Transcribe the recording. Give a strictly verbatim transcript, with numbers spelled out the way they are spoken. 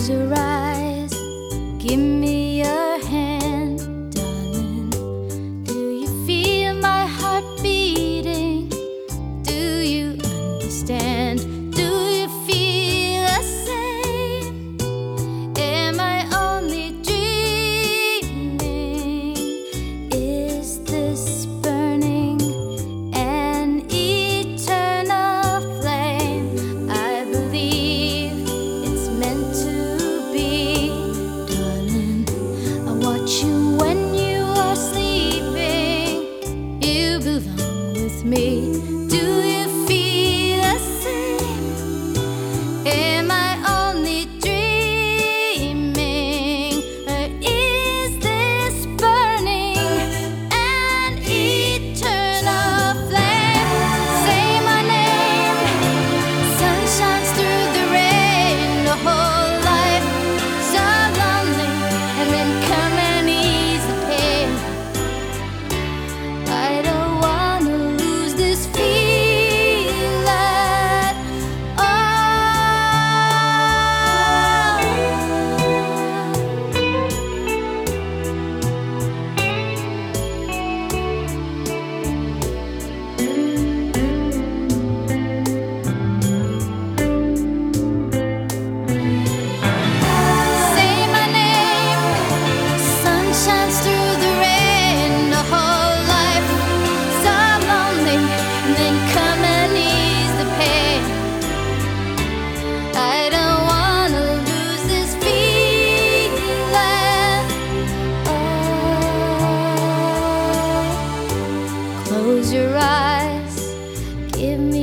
Close your eyes, give me your hand, darling. Do you feel my heart beating? Do you understand? Do you feel the same? Am I only dreaming? Is this burning an eternal flame? I believe it's meant to be, darling. I watch you when you are sleeping. You belong with me. Do you feel the same? Am I only dreaming? Or is this burning an eternal flame? Say my name. Sun shines through the rain. The whole life so lonely, and then come and ease the pain. I don't wanna lose this feeling at Say my name. Sun shines through the rain. The whole life so lonely, and then come and ease the pain. I don't wanna lose this feeling. Oh, close your eyes, give me